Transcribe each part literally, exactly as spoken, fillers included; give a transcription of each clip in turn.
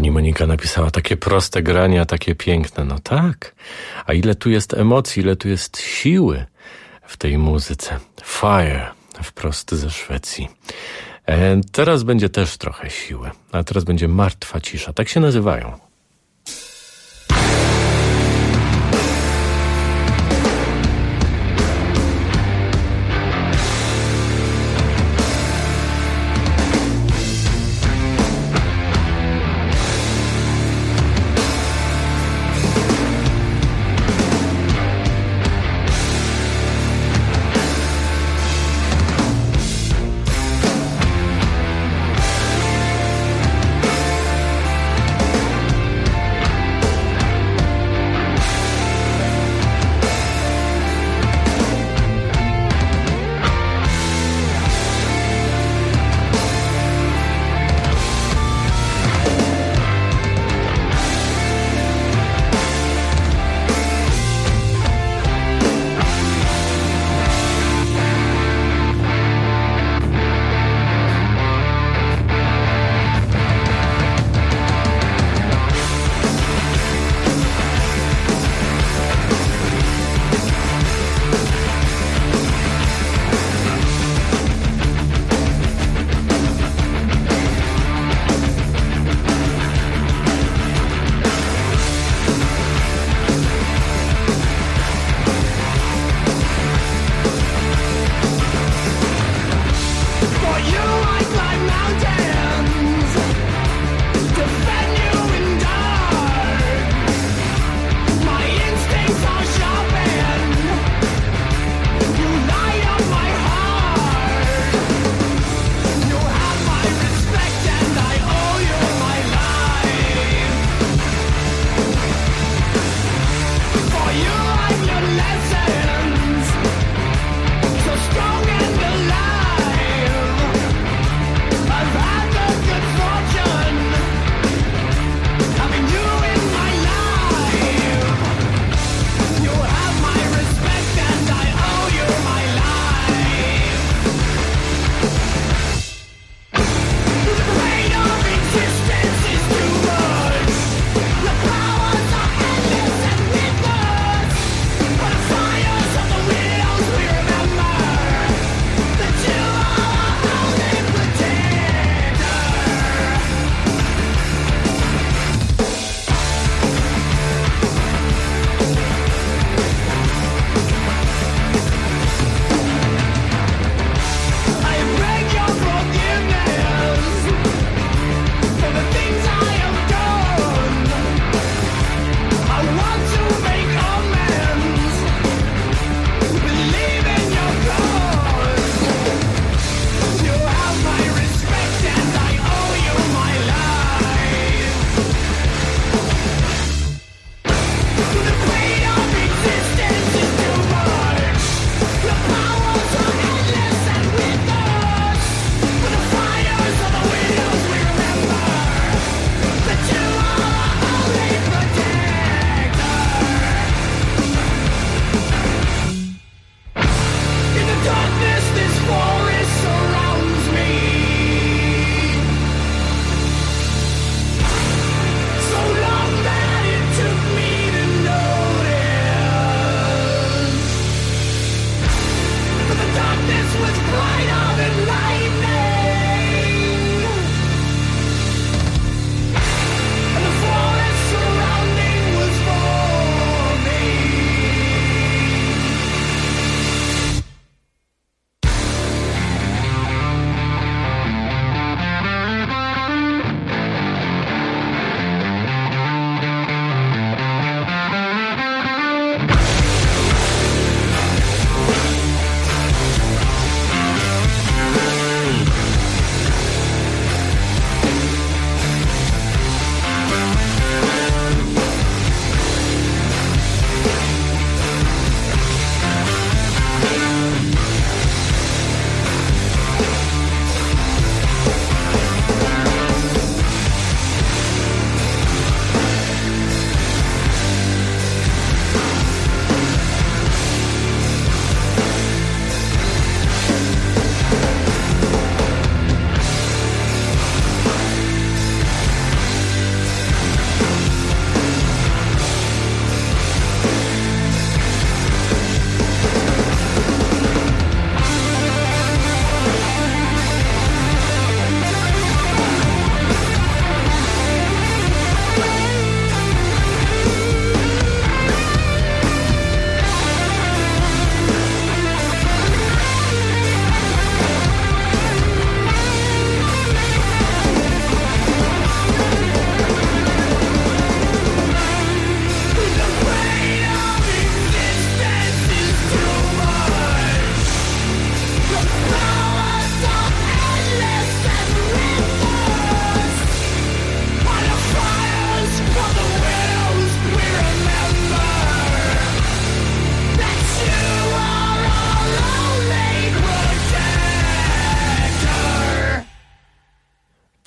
Pani Monika napisała, takie proste granie, a takie piękne. No tak, a ile tu jest emocji, ile tu jest siły w tej muzyce. Fire, wprost ze Szwecji. E, teraz będzie też trochę siły, a teraz będzie Martwa cisza. Tak się nazywają.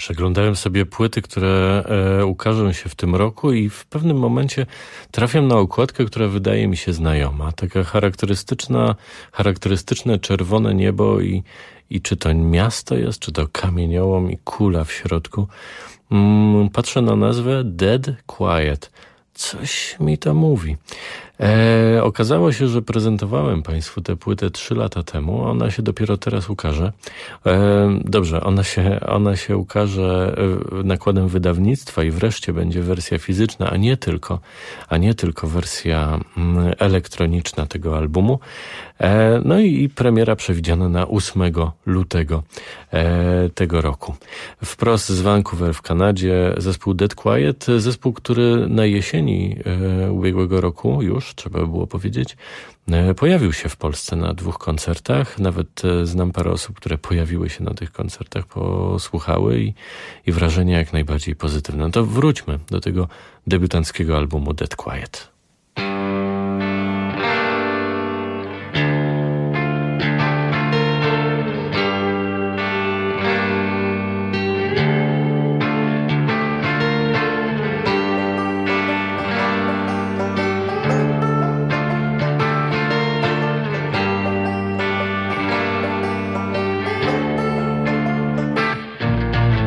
Przeglądałem sobie płyty, które e, ukażą się w tym roku i w pewnym momencie trafiam na okładkę, która wydaje mi się znajoma. Taka charakterystyczna, charakterystyczne czerwone niebo i, i czy to miasto jest, czy to kamieniołom i kula w środku. Mm, patrzę na nazwę Dead Quiet. Coś mi to mówi. E, okazało się, że prezentowałem Państwu tę płytę trzy lata temu, a ona się dopiero teraz ukaże. E, dobrze, ona się, ona się ukaże nakładem wydawnictwa i wreszcie będzie wersja fizyczna, a nie tylko, a nie tylko wersja mm, elektroniczna tego albumu. E, no i, i premiera przewidziana na ósmego lutego e, tego roku. Wprost z Vancouver w Kanadzie zespół Dead Quiet, zespół, który na jesieni e, ubiegłego roku już, trzeba by było powiedzieć, e, pojawił się w Polsce na dwóch koncertach. Nawet e, znam parę osób, które pojawiły się na tych koncertach, posłuchały i, i wrażenia jak najbardziej pozytywne. No to wróćmy do tego debiutanckiego albumu Dead Quiet.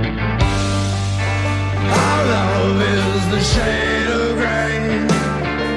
Shade of gray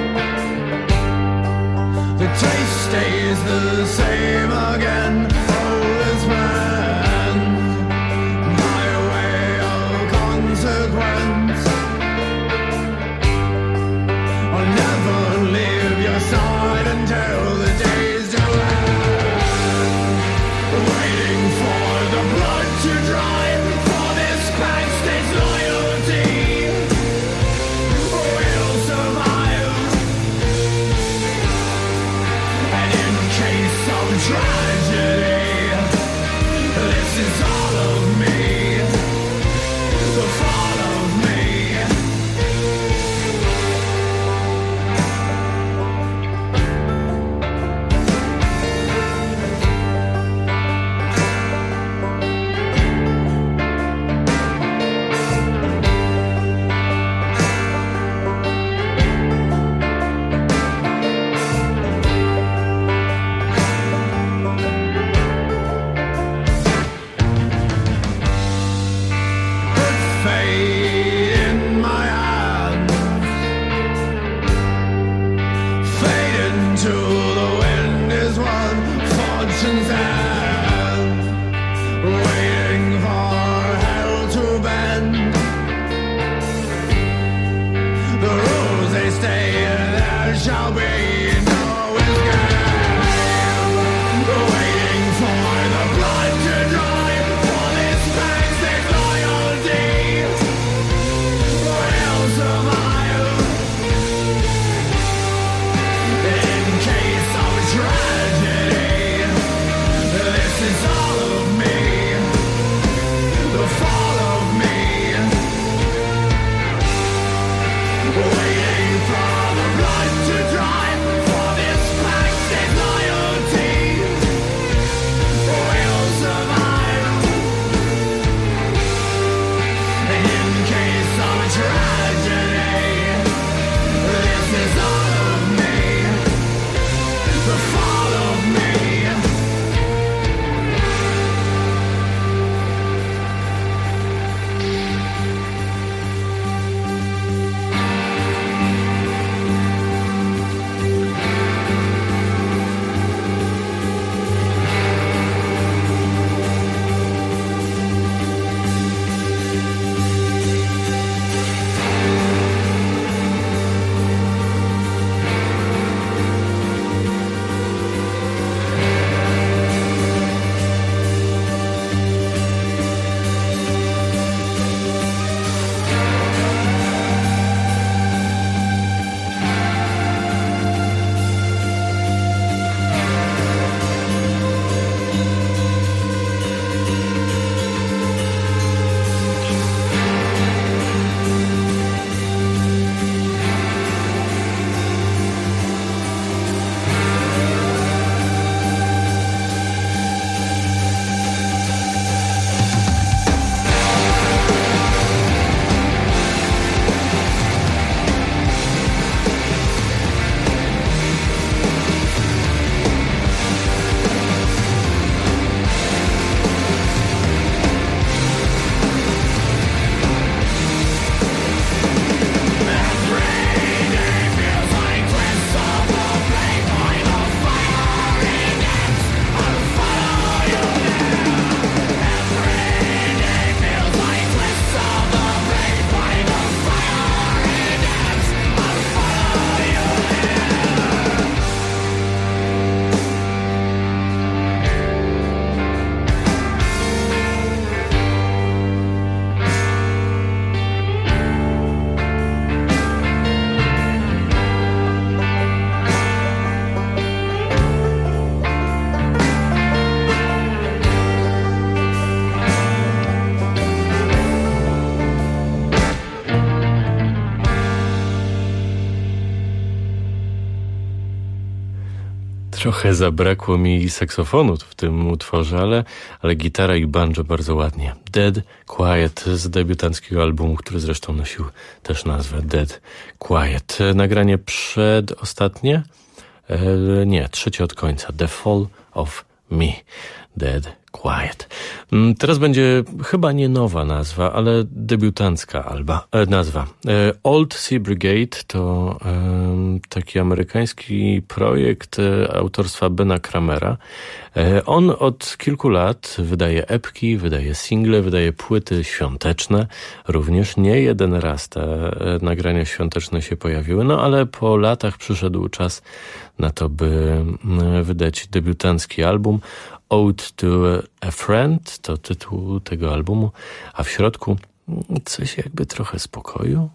Trochę zabrakło mi saksofonu w tym utworze, ale, ale gitara i banjo bardzo ładnie. Dead Quiet z debiutanckiego albumu, który zresztą nosił też nazwę Dead Quiet. Nagranie przedostatnie? E, nie, trzecie od końca. The Fall of Me. Dead Quiet. Teraz będzie chyba nie nowa nazwa, ale debiutancka alba, e, nazwa. E, Old Sea Brigade to e, taki amerykański projekt e, autorstwa Bena Kramera. E, on od kilku lat wydaje epki, wydaje single, wydaje płyty świąteczne. Również nie jeden raz te e, nagrania świąteczne się pojawiły, no ale po latach przyszedł czas na to, by e, wydać debiutancki album. Ode to a Friend to tytuł tego albumu, a w środku coś jakby trochę spokoju.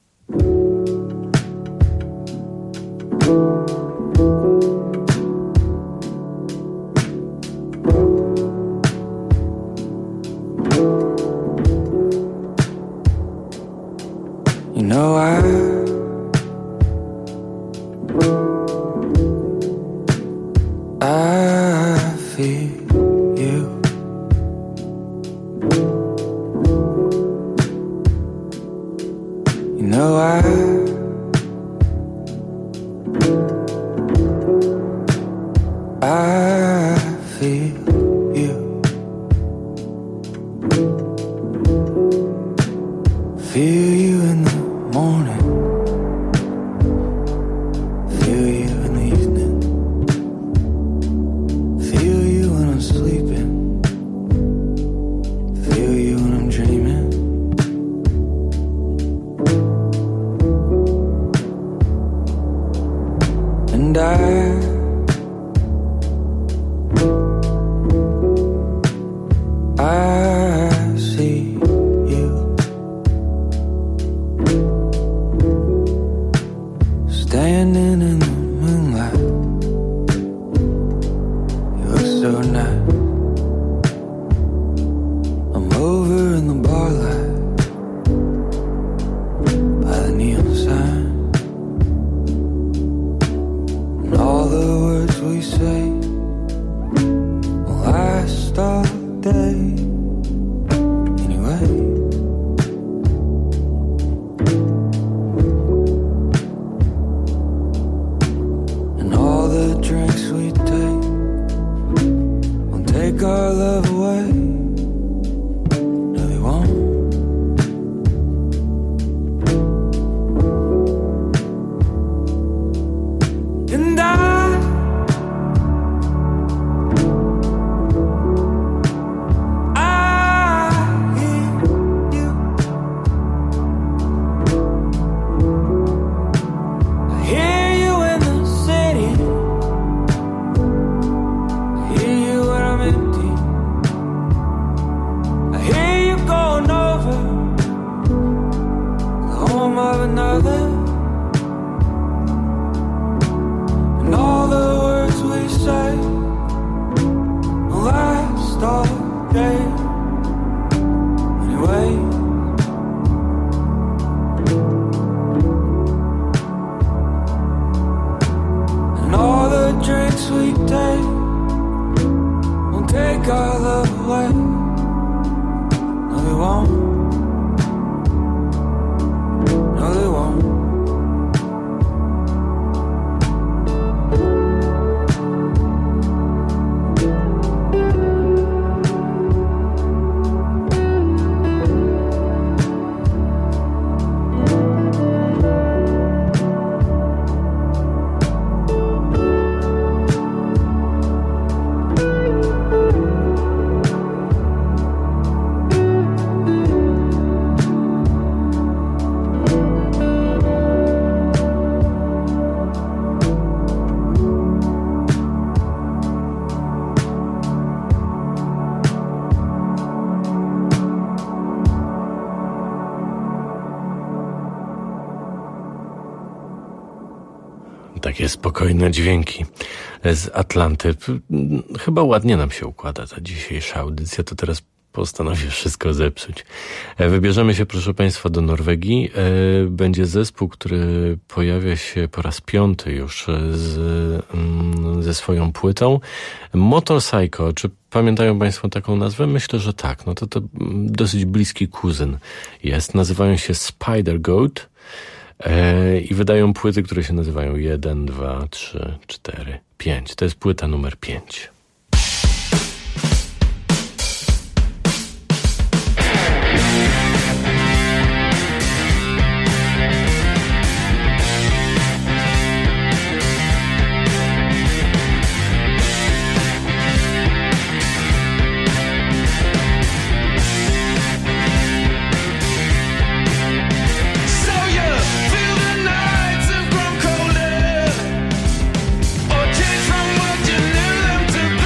You know I I feel you. You know I I feel you. Feel you in the morning. Feel you in the evening. Feel you when I'm sleeping. Feel you when I'm dreaming. And I I see you standing in the moonlight. You look so nice. I'm over in the bar light by the neon sign, and all the words we say will last all day anyway. And all the drinks we take won't take our love away. No, they won't. And I I hear you. I hear you in the city. I hear you when I'm empty. I hear you going over the home of another. And all the words we say will last all day anyway. And all the drinks we take won't take our love away. No, they won't. No, they won't. Takie spokojne dźwięki z Atlanty. Chyba ładnie nam się układa ta dzisiejsza audycja. To teraz postanowił wszystko zepsuć. Wybierzemy się, proszę Państwa, do Norwegii. Będzie zespół, który pojawia się po raz piąty już z, ze swoją płytą. Motorcycle, czy pamiętają Państwo taką nazwę? Myślę, że tak. No to to dosyć bliski kuzyn jest. Nazywają się Spider Goat i wydają płyty, które się nazywają jeden, dwa, trzy, cztery, pięć. To jest płyta numer pięć. From what you knew them to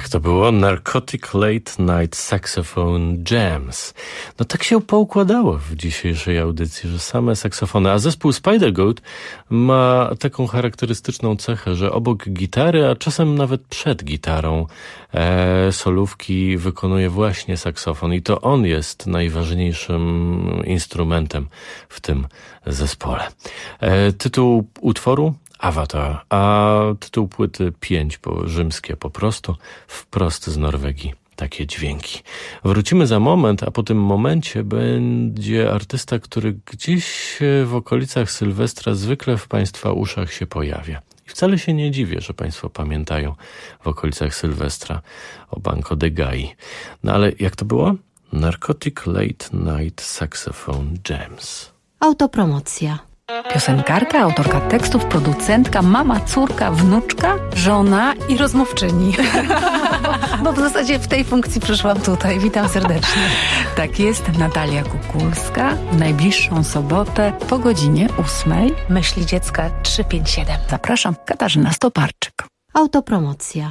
Jak to było? Narcotic Late Night Saxophone Jams. No tak się poukładało w dzisiejszej audycji, że same saksofony. A zespół Spider Goat ma taką charakterystyczną cechę, że obok gitary, a czasem nawet przed gitarą e, solówki wykonuje właśnie saksofon. I to on jest najważniejszym instrumentem w tym zespole. E, tytuł utworu? Avatar, a tytuł płyty pięć, bo rzymskie po prostu, wprost z Norwegii. Takie dźwięki. Wrócimy za moment, a po tym momencie będzie artysta, który gdzieś w okolicach Sylwestra zwykle w Państwa uszach się pojawia. I wcale się nie dziwię, że Państwo pamiętają w okolicach Sylwestra o Banco de Gai. No ale jak to było? Narcotic Late Night Saxophone Jams. Autopromocja. Piosenkarka, autorka tekstów, producentka, mama, córka, wnuczka, żona i rozmówczyni. Bo w zasadzie w tej funkcji przyszłam tutaj. Witam serdecznie. Tak jest, Natalia Kukulska. W najbliższą sobotę po godzinie ósmej. Myśli dziecka trzysta pięćdziesiąt siedem. Zapraszam, Katarzyna Stoparczyk. Autopromocja.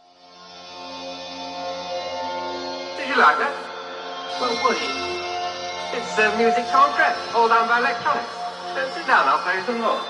Did you like that? Well, would you? It's uh, music soundtrack, all done by electronics. So sit down, I'll play you some more.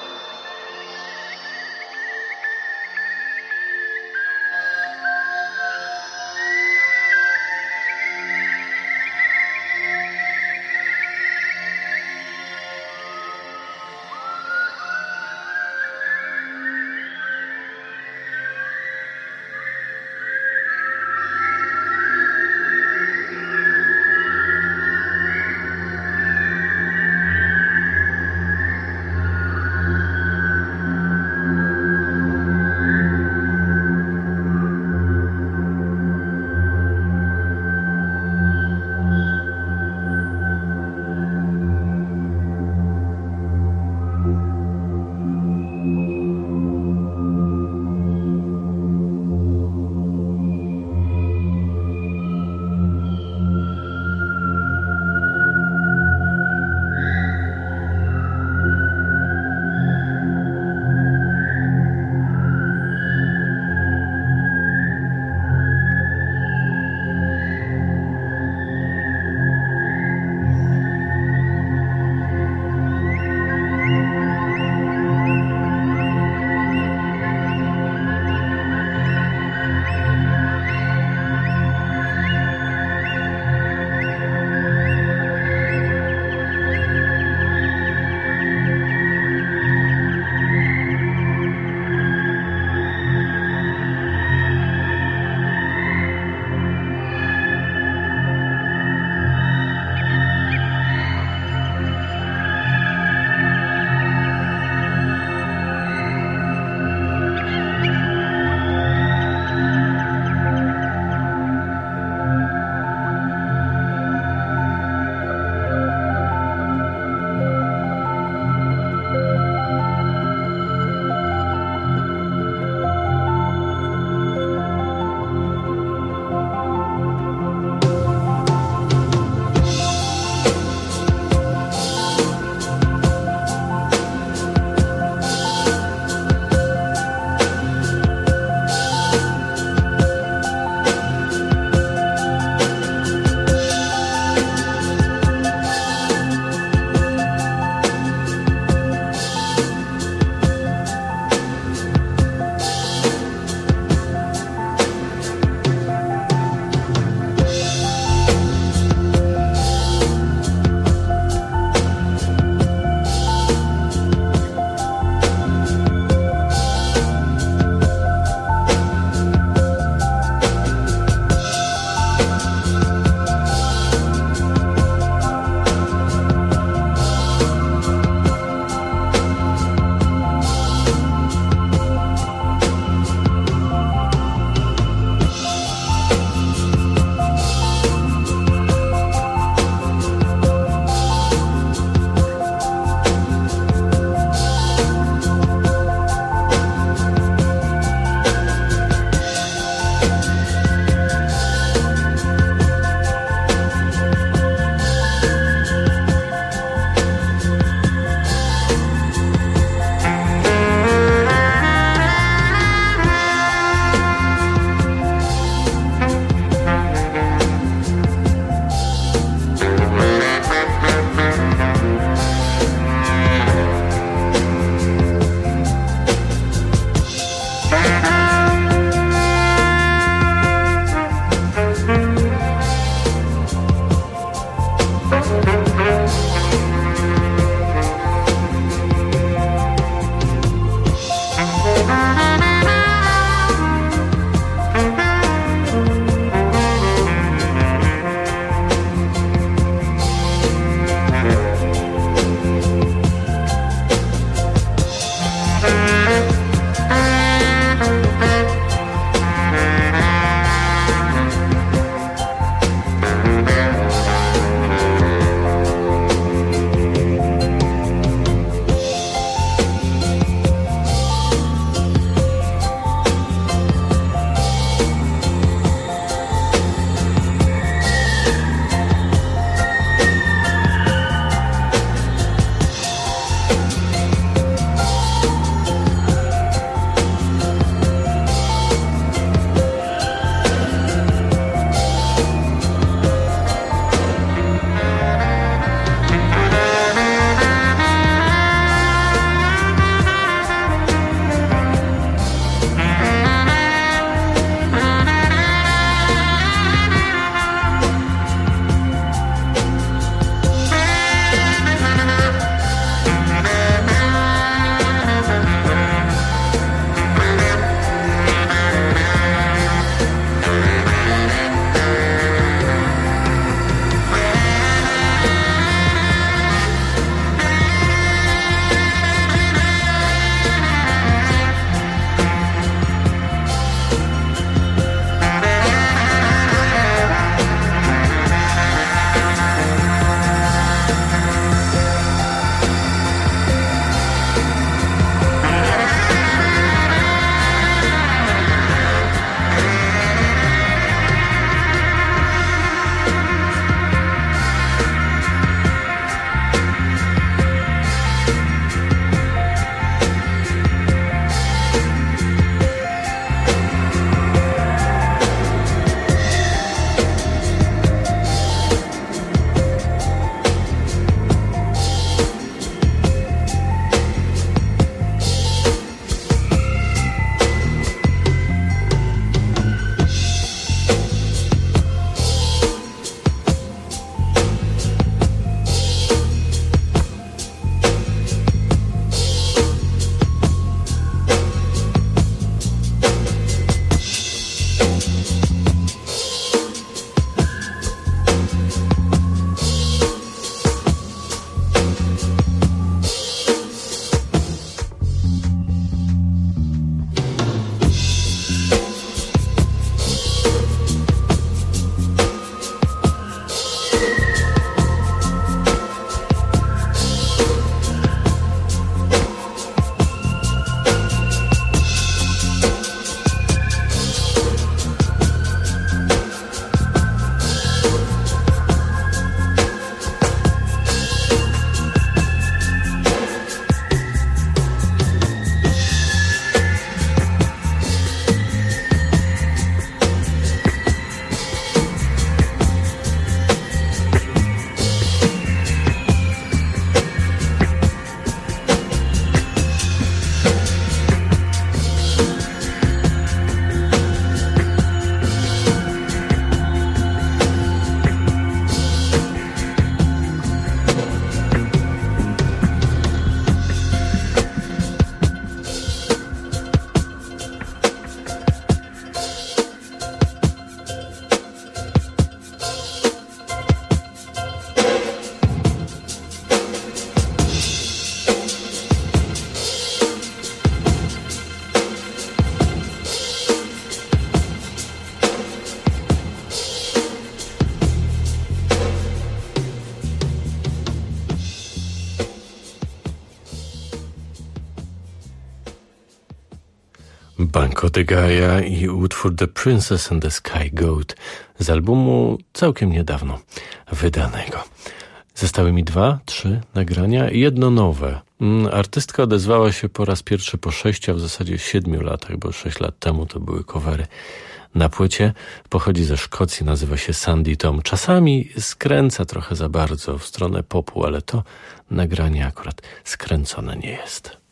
Banco de Gaia i utwór The Princess and the Sky Goat z albumu całkiem niedawno wydanego. Zostały mi dwa, trzy nagrania i jedno nowe. Artystka odezwała się po raz pierwszy po sześciu, a w zasadzie siedmiu latach, bo sześć lat temu to były covery na płycie. Pochodzi ze Szkocji, nazywa się Sandy Tom. Czasami skręca trochę za bardzo w stronę popu, ale to nagranie akurat skręcone nie jest.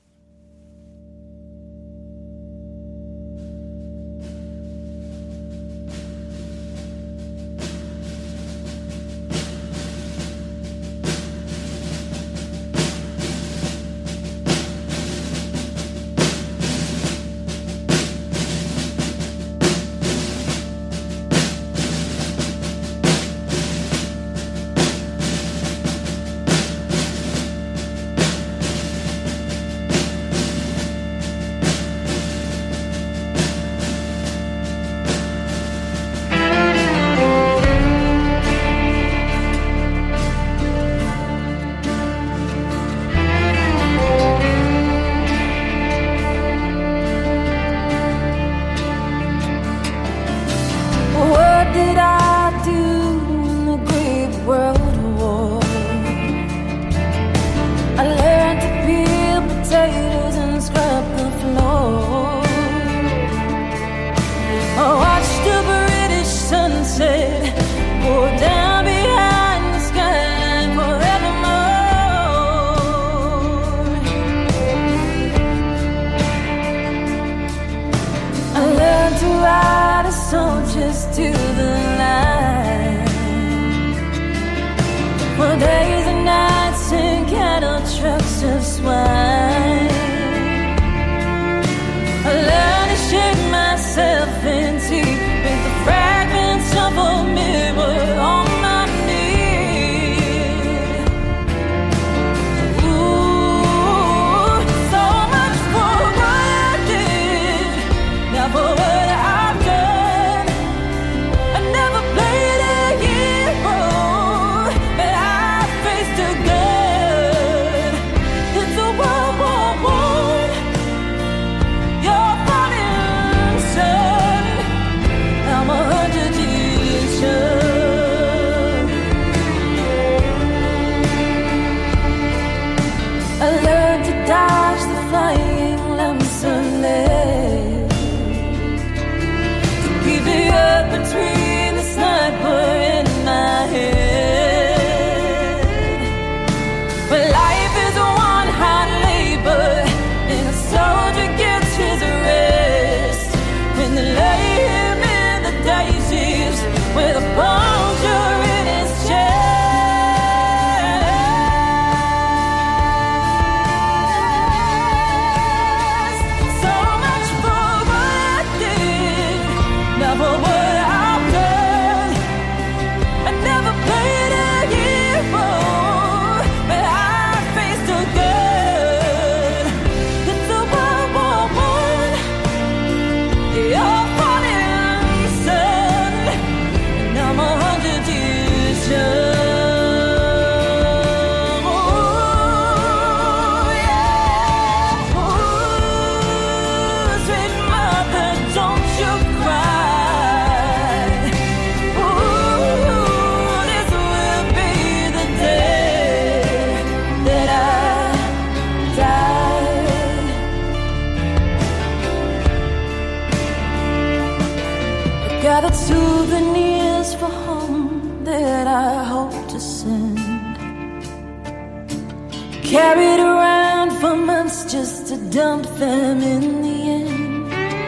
Gathered souvenirs for home that I hope to send. Carried around for months just to dump them in the end.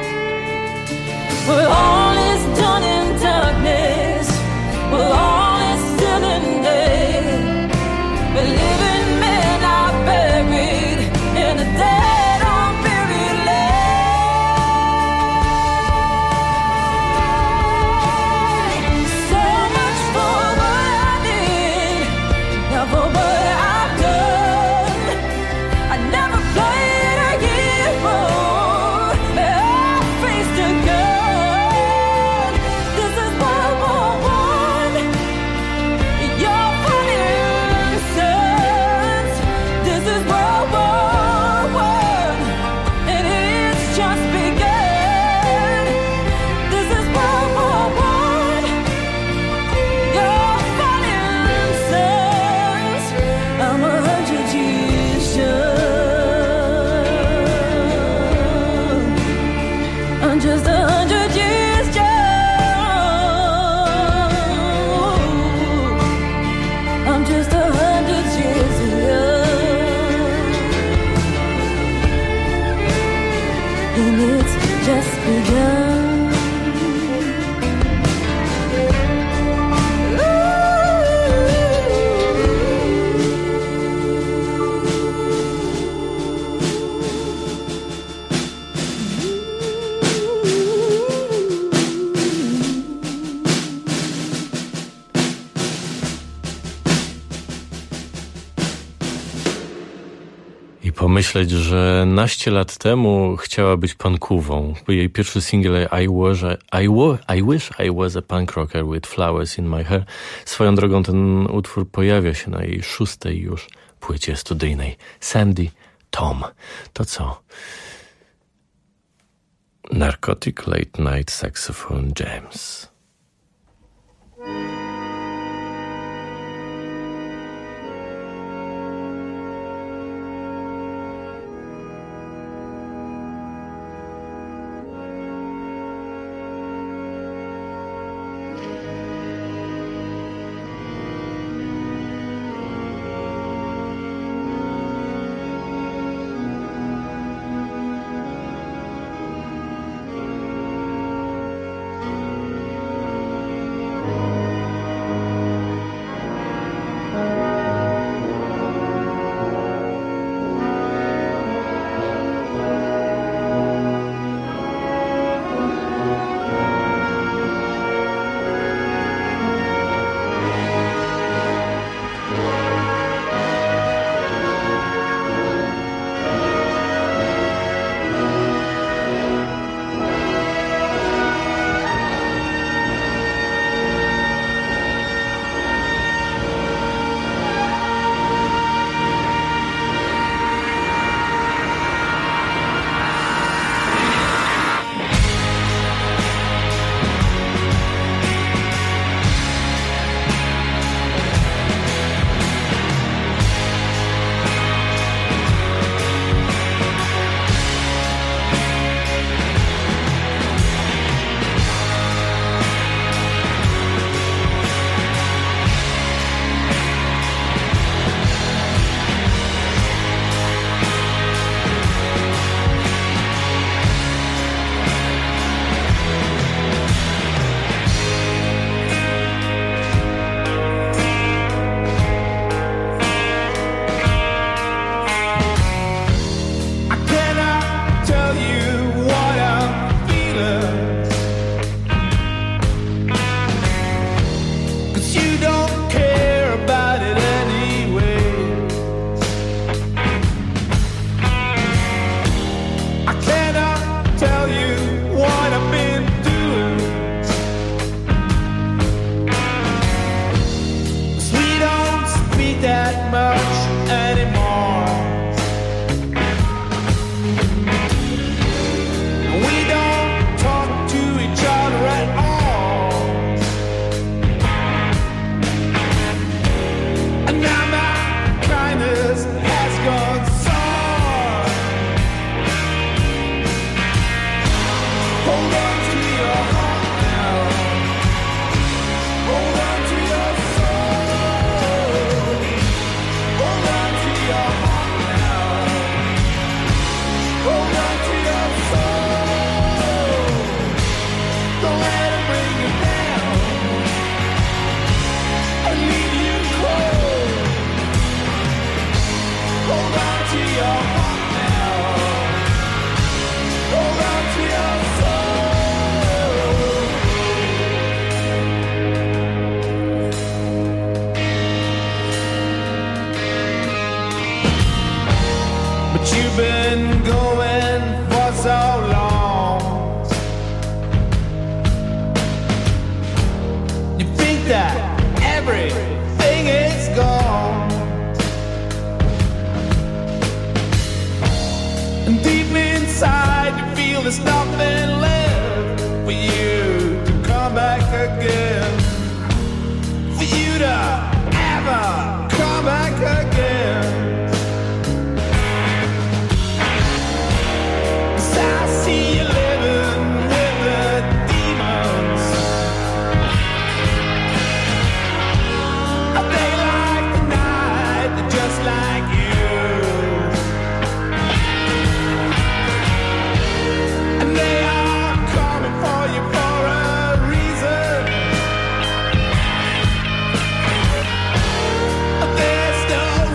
We're all is done in darkness. We're all is still in day. But living men are buried in a dead unburied land. So much for what I did, not for what I've done. I never played a hero, but I faced a gun. pomyśleć, że naście lat temu chciała być punkową. Jej pierwszy singiel I, was a, I, wa, I Wish I Was a Punk Rocker with Flowers in My Hair. Swoją drogą ten utwór pojawia się na jej szóstej już płycie studyjnej. Sandy Tom. To co? Narcotic Late Night Saxophone Jams. There's no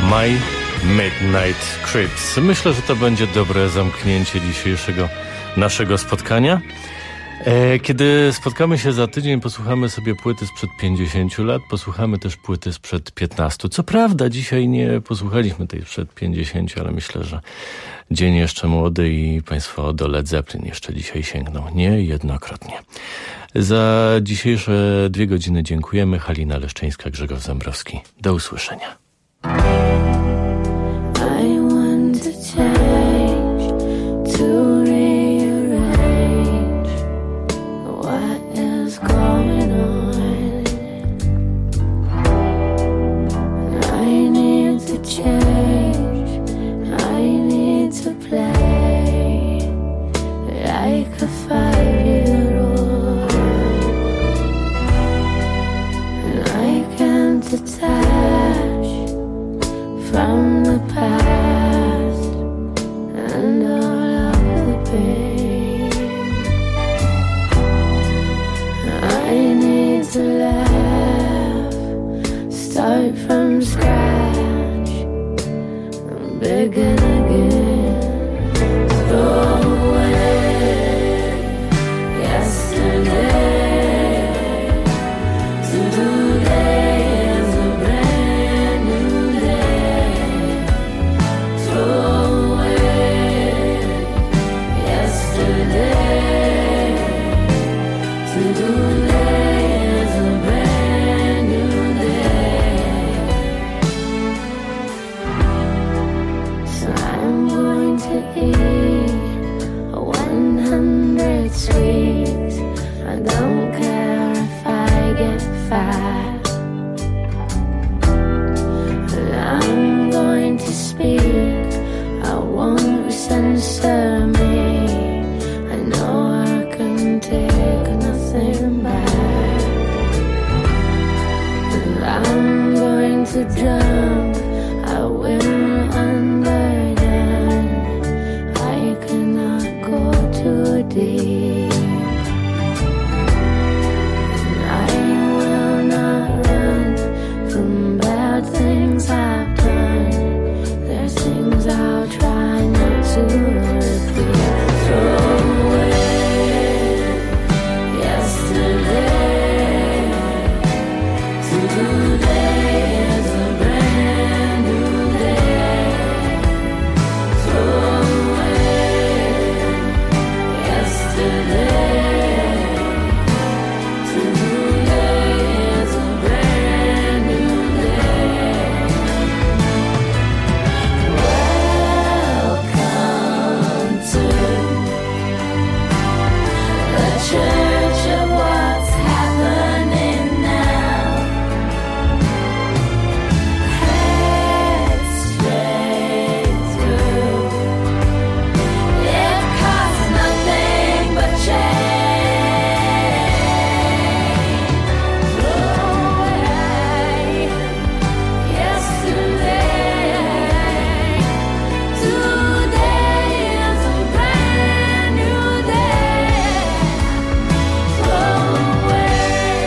My Midnight Creeps. Myślę, że to będzie dobre zamknięcie dzisiejszego naszego spotkania. Kiedy spotkamy się za tydzień, posłuchamy sobie płyty sprzed pięćdziesięciu lat, posłuchamy też płyty sprzed piętnastu. Co prawda dzisiaj nie posłuchaliśmy tej sprzed pięćdziesięciu, ale myślę, że dzień jeszcze młody i Państwo do Led Zeppelin jeszcze dzisiaj sięgną. Niejednokrotnie. Za dzisiejsze dwie godziny dziękujemy. Halina Leszczyńska, Grzegorz Zembrowski. Do usłyszenia. I want to change, to rearrange what is going on. I need to change, I need to play like a five-year-old. And I can't detach from the past and all of the pain. I need to laugh, start from scratch, and begin again. Throw away yesterday. Today is a brand new day. Throw away yesterday. Today is a brand new day. So I'm going to eat one hundred sweets. I don't care if I get fat. And I'm going to speak, I won't censor me. I know I can take nothing back. And I'm going to jump, I will understand. I cannot go too deep. And I will not run from bad things I've done. There's things I'll try not to repeat. Throw away yesterday. Today is a brand new day. Throw away yesterday. Today is a brand new day. Welcome to the church of what's happening now. Head straight through. It costs nothing but change. Throw away yesterday. Today is a brand new day. Throw away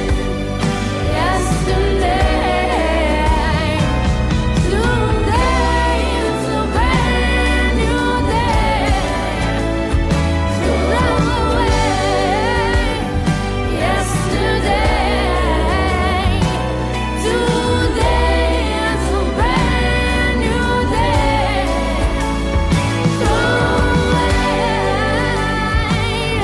yesterday. Today is a brand new day. Throw away yesterday. Today is a brand new day. Throw away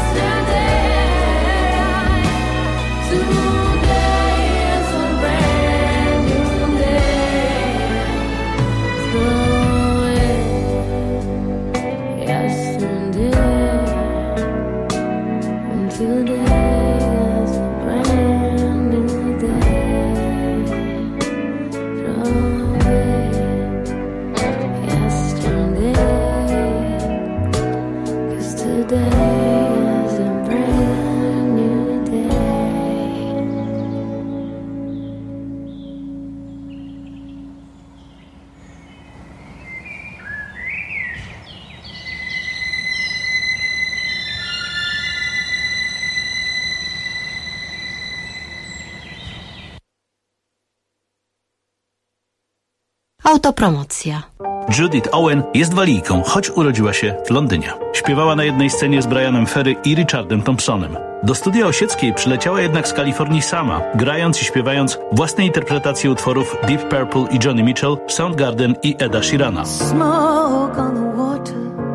yesterday. Today is a brand new day. Throw away yesterday. And today is a brand new day. Throw away yesterday. 'Cause today is a brand new day. Autopromocja. Judith Owen jest walijką, choć urodziła się w Londynie. Śpiewała na jednej scenie z Brianem Ferry i Richardem Thompsonem. Do studia Osieckiej przyleciała jednak z Kalifornii sama, grając i śpiewając własne interpretacje utworów Deep Purple i Johnny Mitchell, Soundgarden i Eda Sheerana. Smoke on the water,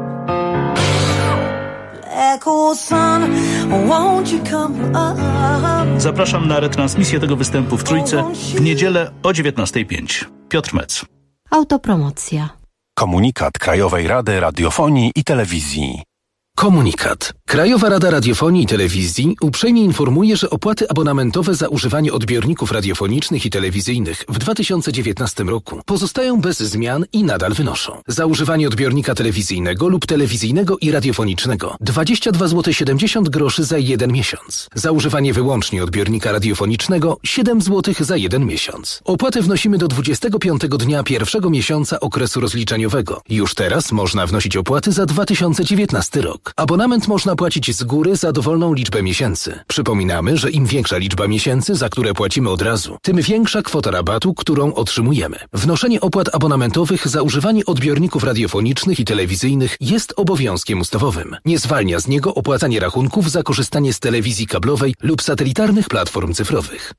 black hole sun, won't you come up? Zapraszam na retransmisję tego występu w Trójce w niedzielę o dziewiętnasta pięć. Piotr Mec. Autopromocja. Komunikat Krajowej Rady Radiofonii i Telewizji. Komunikat. Krajowa Rada Radiofonii i Telewizji uprzejmie informuje, że opłaty abonamentowe za używanie odbiorników radiofonicznych i telewizyjnych w dwa tysiące dziewiętnastym roku pozostają bez zmian i nadal wynoszą. Za używanie odbiornika telewizyjnego lub telewizyjnego i radiofonicznego dwadzieścia dwa złote siedemdziesiąt groszy za jeden miesiąc. Za używanie wyłącznie odbiornika radiofonicznego siedem złotych za jeden miesiąc. Opłatę wnosimy do dwudziestego piątego dnia pierwszego miesiąca okresu rozliczeniowego. Już teraz można wnosić opłaty za dwa tysiące dziewiętnasty rok. Abonament można płacić z góry za dowolną liczbę miesięcy. Przypominamy, że im większa liczba miesięcy, za które płacimy od razu, tym większa kwota rabatu, którą otrzymujemy. Wnoszenie opłat abonamentowych za używanie odbiorników radiofonicznych i telewizyjnych jest obowiązkiem ustawowym. Nie zwalnia z niego opłacanie rachunków za korzystanie z telewizji kablowej lub satelitarnych platform cyfrowych.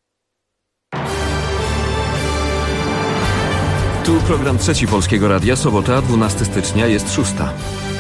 Tu program Trzeci Polskiego Radia, sobota, dwunastego stycznia, jest szósta.